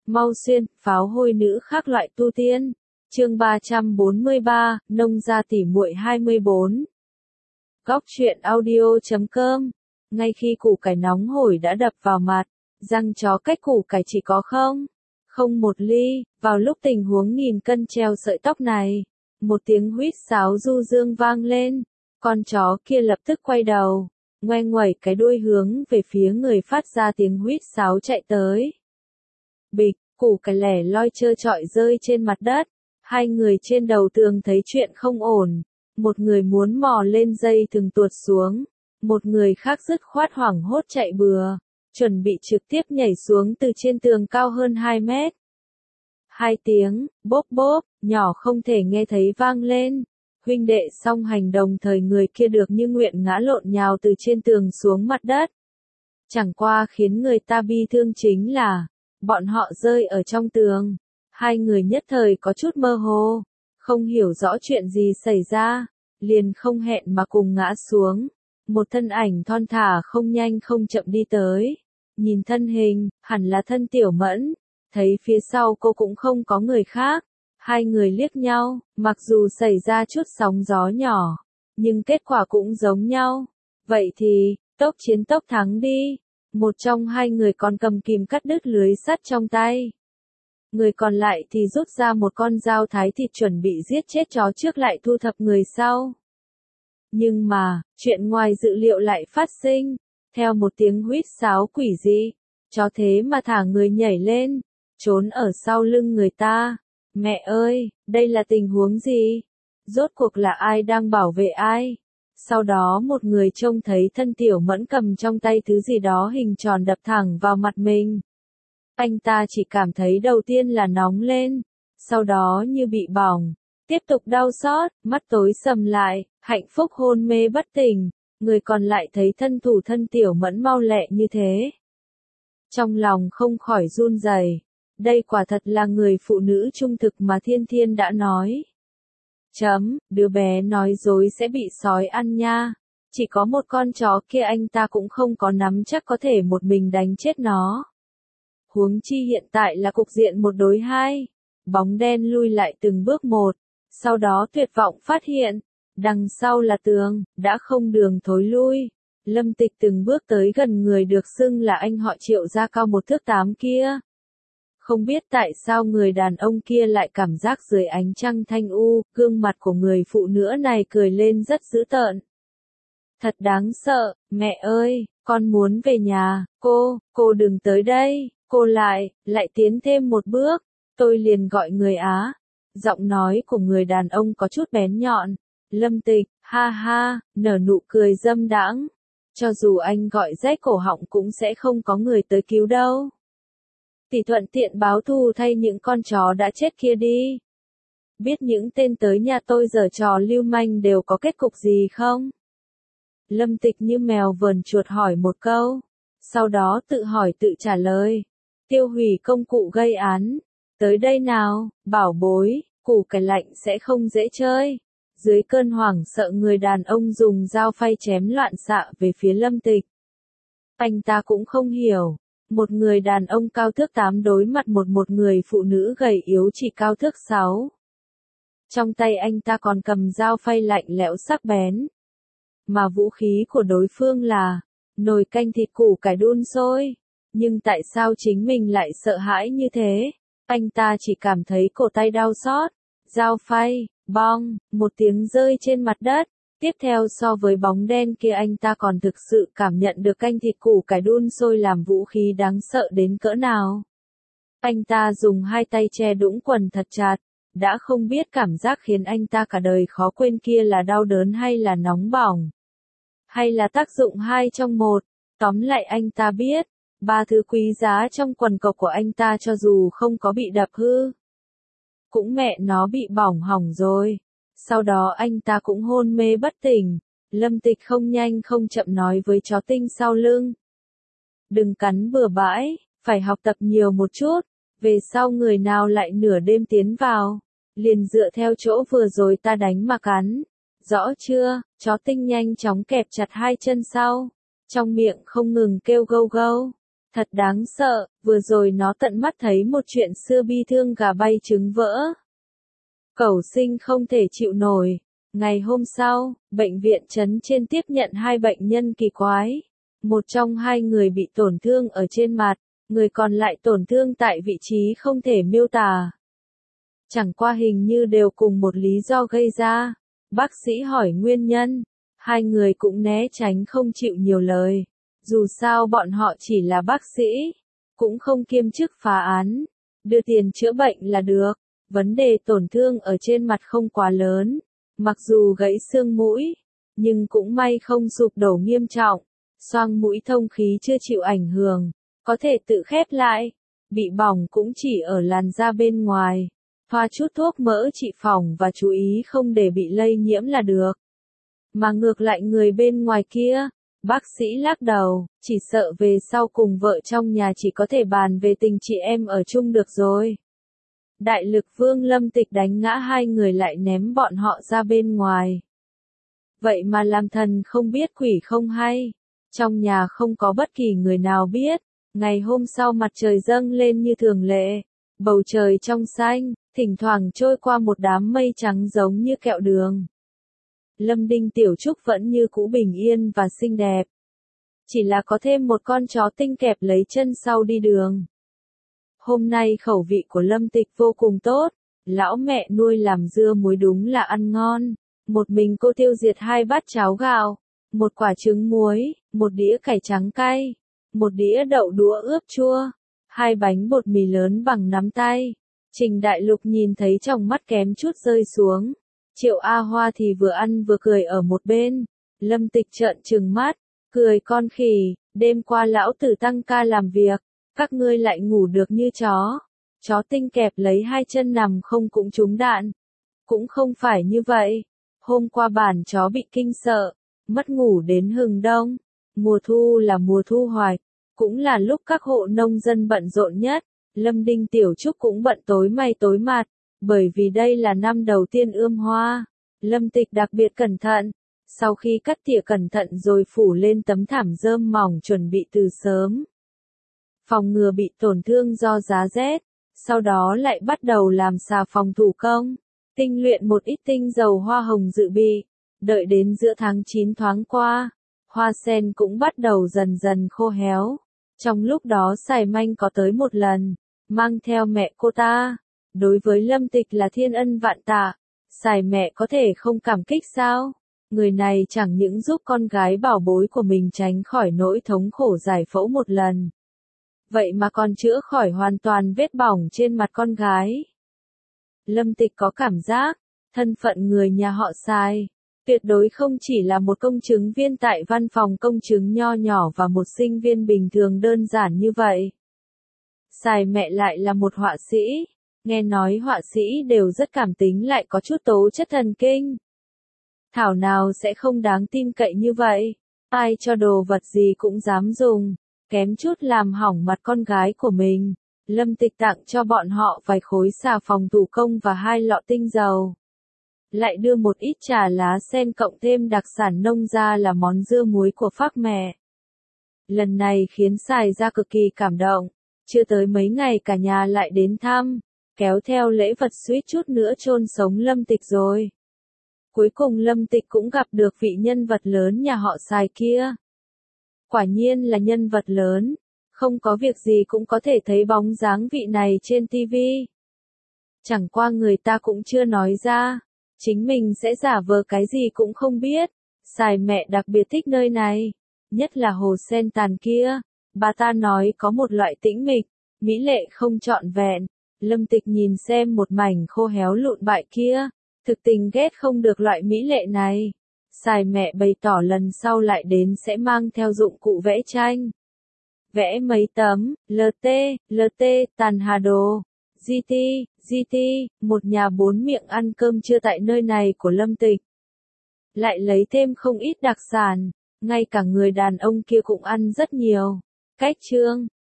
Mau xuyên, pháo hôi nữ khác loại tu tiên. Chương 343, nông gia tỉ muội 24. Góc truyện audio.com. Ngay khi củ cải nóng hổi đã đập vào mặt, răng chó cách củ cải chỉ có không một ly, vào lúc tình huống nghìn cân treo sợi tóc này, một tiếng huýt sáo du dương vang lên, con chó kia lập tức quay đầu, ngoe nguẩy cái đuôi hướng về phía người phát ra tiếng huýt sáo chạy tới. Bịch, củ cải lẻ loi trơ trọi rơi trên mặt đất, hai người trên đầu tường thấy chuyện không ổn, một người muốn mò lên dây thừng tuột xuống, một người khác dứt khoát hoảng hốt chạy bừa, chuẩn bị trực tiếp nhảy xuống từ trên tường cao hơn 2 mét. Hai tiếng, bốp bốp, nhỏ không thể nghe thấy vang lên, huynh đệ song hành đồng thời người kia được như nguyện ngã lộn nhào từ trên tường xuống mặt đất. Chẳng qua khiến người ta bi thương chính là, bọn họ rơi ở trong tường, hai người nhất thời có chút mơ hồ, không hiểu rõ chuyện gì xảy ra, liền không hẹn mà cùng ngã xuống. Một thân ảnh thon thả không nhanh không chậm đi tới, nhìn thân hình, hẳn là thân Tiểu Mẫn, thấy phía sau cô cũng không có người khác, hai người liếc nhau, mặc dù xảy ra chút sóng gió nhỏ, nhưng kết quả cũng giống nhau, vậy thì, tốc chiến tốc thắng đi, một trong hai người còn cầm kìm cắt đứt lưới sắt trong tay. Người còn lại thì rút ra một con dao thái thịt chuẩn bị giết chết chó trước lại thu thập người sau. Nhưng mà, chuyện ngoài dự liệu lại phát sinh, theo một tiếng huýt sáo quỷ dị, chó thế mà thả người nhảy lên, trốn ở sau lưng người ta. Mẹ ơi, đây là tình huống gì? Rốt cuộc là ai đang bảo vệ ai? Sau đó một người trông thấy thân Tiểu Mẫn cầm trong tay thứ gì đó hình tròn đập thẳng vào mặt mình. Anh ta chỉ cảm thấy đầu tiên là nóng lên, sau đó như bị bỏng, tiếp tục đau xót, mắt tối sầm lại, hạnh phúc hôn mê bất tỉnh, người còn lại thấy thân thủ thân Tiểu Mẫn mau lẹ như thế. Trong lòng không khỏi run rẩy, đây quả thật là người phụ nữ trung thực mà Thiên Thiên đã nói. Đứa bé nói dối sẽ bị sói ăn nha, chỉ có một con chó kia anh ta cũng không có nắm chắc có thể một mình đánh chết nó. Huống chi hiện tại là cục diện 1 đối 2, bóng đen lui lại từng bước một, sau đó tuyệt vọng phát hiện, đằng sau là tường, đã không đường thối lui. Lâm Tịch từng bước tới gần người được xưng là anh họ Triệu da cao 1 thước 8 kia. Không biết tại sao người đàn ông kia lại cảm giác dưới ánh trăng thanh u, gương mặt của người phụ nữ này cười lên rất dữ tợn. Thật đáng sợ, mẹ ơi, con muốn về nhà, cô đừng tới đây, cô lại tiến thêm một bước, tôi liền gọi người Á. Giọng nói của người đàn ông có chút bén nhọn, Lâm Tịch, ha ha, nở nụ cười dâm đãng. Cho dù anh gọi rách cổ họng cũng sẽ không có người tới cứu đâu. Tỷ thuận tiện báo thù thay những con chó đã chết kia đi. Biết những tên tới nhà tôi giở trò lưu manh đều có kết cục gì không? Lâm Tịch như mèo vờn chuột hỏi một câu, sau đó tự hỏi tự trả lời. Tiêu hủy công cụ gây án. Tới đây nào, bảo bối, củ cải lạnh sẽ không dễ chơi. Dưới cơn hoảng sợ người đàn ông dùng dao phay chém loạn xạ về phía Lâm Tịch. Anh ta cũng không hiểu, một người đàn ông cao thước 8 đối mặt một người phụ nữ gầy yếu chỉ cao thước 6. Trong tay anh ta còn cầm dao phay lạnh lẽo sắc bén. Mà vũ khí của đối phương là nồi canh thịt củ cải đun sôi. Nhưng tại sao chính mình lại sợ hãi như thế? Anh ta chỉ cảm thấy cổ tay đau xót. Dao phay, bong, một tiếng rơi trên mặt đất. Tiếp theo so với bóng đen kia anh ta còn thực sự cảm nhận được canh thịt củ cải đun sôi làm vũ khí đáng sợ đến cỡ nào. Anh ta dùng hai tay che đũng quần thật chặt, đã không biết cảm giác khiến anh ta cả đời khó quên kia là đau đớn hay là nóng bỏng. Hay là tác dụng 2 trong 1, tóm lại anh ta biết, 3 thứ quý giá trong quần cộc của anh ta cho dù không có bị đập hư, cũng mẹ nó bị bỏng hỏng rồi. Sau đó anh ta cũng hôn mê bất tỉnh. Lâm Tịch không nhanh không chậm nói với chó tinh sau lưng. Đừng cắn bừa bãi, phải học tập nhiều một chút. Về sau người nào lại nửa đêm tiến vào, liền dựa theo chỗ vừa rồi ta đánh mà cắn. Rõ chưa? Chó tinh nhanh chóng kẹp chặt 2 chân sau, trong miệng không ngừng kêu gâu gâu. Thật đáng sợ, vừa rồi nó tận mắt thấy một chuyện xưa bi thương gà bay trứng vỡ. Cẩu sinh không thể chịu nổi. Ngày hôm sau, bệnh viện trấn trên tiếp nhận 2 bệnh nhân kỳ quái. Một trong 2 người bị tổn thương ở trên mặt, người còn lại tổn thương tại vị trí không thể miêu tả. Chẳng qua hình như đều cùng một lý do gây ra. Bác sĩ hỏi nguyên nhân, 2 người cũng né tránh không chịu nhiều lời. Dù sao bọn họ chỉ là bác sĩ, cũng không kiêm chức phá án, đưa tiền chữa bệnh là được. Vấn đề tổn thương ở trên mặt không quá lớn, mặc dù gãy xương mũi, nhưng cũng may không sụp đổ nghiêm trọng. Xoang mũi thông khí chưa chịu ảnh hưởng, có thể tự khép lại. Bị bỏng cũng chỉ ở làn da bên ngoài. Thoa chút thuốc mỡ trị phỏng và chú ý không để bị lây nhiễm là được. Mà ngược lại người bên ngoài kia, bác sĩ lắc đầu, chỉ sợ về sau cùng vợ trong nhà chỉ có thể bàn về tình chị em ở chung được rồi. Đại lực vương Lâm Tịch đánh ngã 2 người lại ném bọn họ ra bên ngoài. Vậy mà làm thần không biết quỷ không hay. Trong nhà không có bất kỳ người nào biết. Ngày hôm sau mặt trời dâng lên như thường lệ. Bầu trời trong xanh, thỉnh thoảng trôi qua một đám mây trắng giống như kẹo đường. Lâm Đinh Tiểu Trúc vẫn như cũ bình yên và xinh đẹp. Chỉ là có thêm một con chó tinh kẹp lấy chân sau đi đường. Hôm nay khẩu vị của Lâm Tịch vô cùng tốt. Lão mẹ nuôi làm dưa muối đúng là ăn ngon. Một mình cô tiêu diệt 2 bát cháo gạo, 1 quả trứng muối, 1 đĩa cải trắng cay, 1 đĩa đậu đũa ướp chua, 2 bánh bột mì lớn bằng nắm tay. Trình Đại Lục nhìn thấy trong mắt kém chút rơi xuống. Triệu A Hoa thì vừa ăn vừa cười ở một bên. Lâm Tịch trợn trừng mắt, cười con khỉ, đêm qua lão tử tăng ca làm việc, các ngươi lại ngủ được như chó. Chó tinh kẹp lấy 2 chân nằm không cũng trúng đạn. Cũng không phải như vậy. Hôm qua bản chó bị kinh sợ, mất ngủ đến hừng đông. Mùa thu là mùa thu hoạch, cũng là lúc các hộ nông dân bận rộn nhất. Lâm Đinh Tiểu Trúc cũng bận tối mày tối mặt, bởi vì đây là năm đầu tiên ươm hoa. Lâm Tịch đặc biệt cẩn thận, sau khi cắt tỉa cẩn thận rồi phủ lên tấm thảm rơm mỏng chuẩn bị từ sớm. Phòng ngừa bị tổn thương do giá rét, sau đó lại bắt đầu làm xà phòng thủ công, tinh luyện một ít tinh dầu hoa hồng dự bị. Đợi đến giữa tháng 9 thoáng qua, hoa sen cũng bắt đầu dần dần khô héo. Trong lúc đó Sài Manh có tới một lần, mang theo mẹ cô ta. Đối với Lâm Tịch là thiên ân vạn tạ, Sài mẹ có thể không cảm kích sao? Người này chẳng những giúp con gái bảo bối của mình tránh khỏi nỗi thống khổ giải phẫu một lần, vậy mà còn chữa khỏi hoàn toàn vết bỏng trên mặt con gái. Lâm Tịch có cảm giác, thân phận người nhà họ Sài tuyệt đối không chỉ là một công chứng viên tại văn phòng công chứng nho nhỏ và một sinh viên bình thường đơn giản như vậy. Sài mẹ lại là một họa sĩ, nghe nói họa sĩ đều rất cảm tính lại có chút tố chất thần kinh. Thảo nào sẽ không đáng tin cậy như vậy, ai cho đồ vật gì cũng dám dùng, kém chút làm hỏng mặt con gái của mình. Lâm Tịch tặng cho bọn họ vài khối xà phòng thủ công và 2 lọ tinh dầu. Lại đưa một ít trà lá sen cộng thêm đặc sản nông gia là món dưa muối của phác mẹ. Lần này khiến Sài ra cực kỳ cảm động, chưa tới mấy ngày cả nhà lại đến thăm, kéo theo lễ vật suýt chút nữa chôn sống Lâm Tịch rồi. Cuối cùng Lâm Tịch cũng gặp được vị nhân vật lớn nhà họ Sài kia. Quả nhiên là nhân vật lớn, không có việc gì cũng có thể thấy bóng dáng vị này trên TV. Chẳng qua người ta cũng chưa nói ra, chính mình sẽ giả vờ cái gì cũng không biết. Sài mẹ đặc biệt thích nơi này, nhất là hồ sen tàn kia. Bà ta nói có một loại tĩnh mịch, mỹ lệ không trọn vẹn. Lâm Tịch nhìn xem một mảnh khô héo lụn bại kia, thực tình ghét không được loại mỹ lệ này. Sài mẹ bày tỏ lần sau lại đến sẽ mang theo dụng cụ vẽ tranh. Vẽ mấy tấm, LT, tàn hà đồ, GT, một nhà 4 miệng ăn cơm trưa tại nơi này của Lâm Tịch. Lại lấy thêm không ít đặc sản, ngay cả người đàn ông kia cũng ăn rất nhiều. Cách chương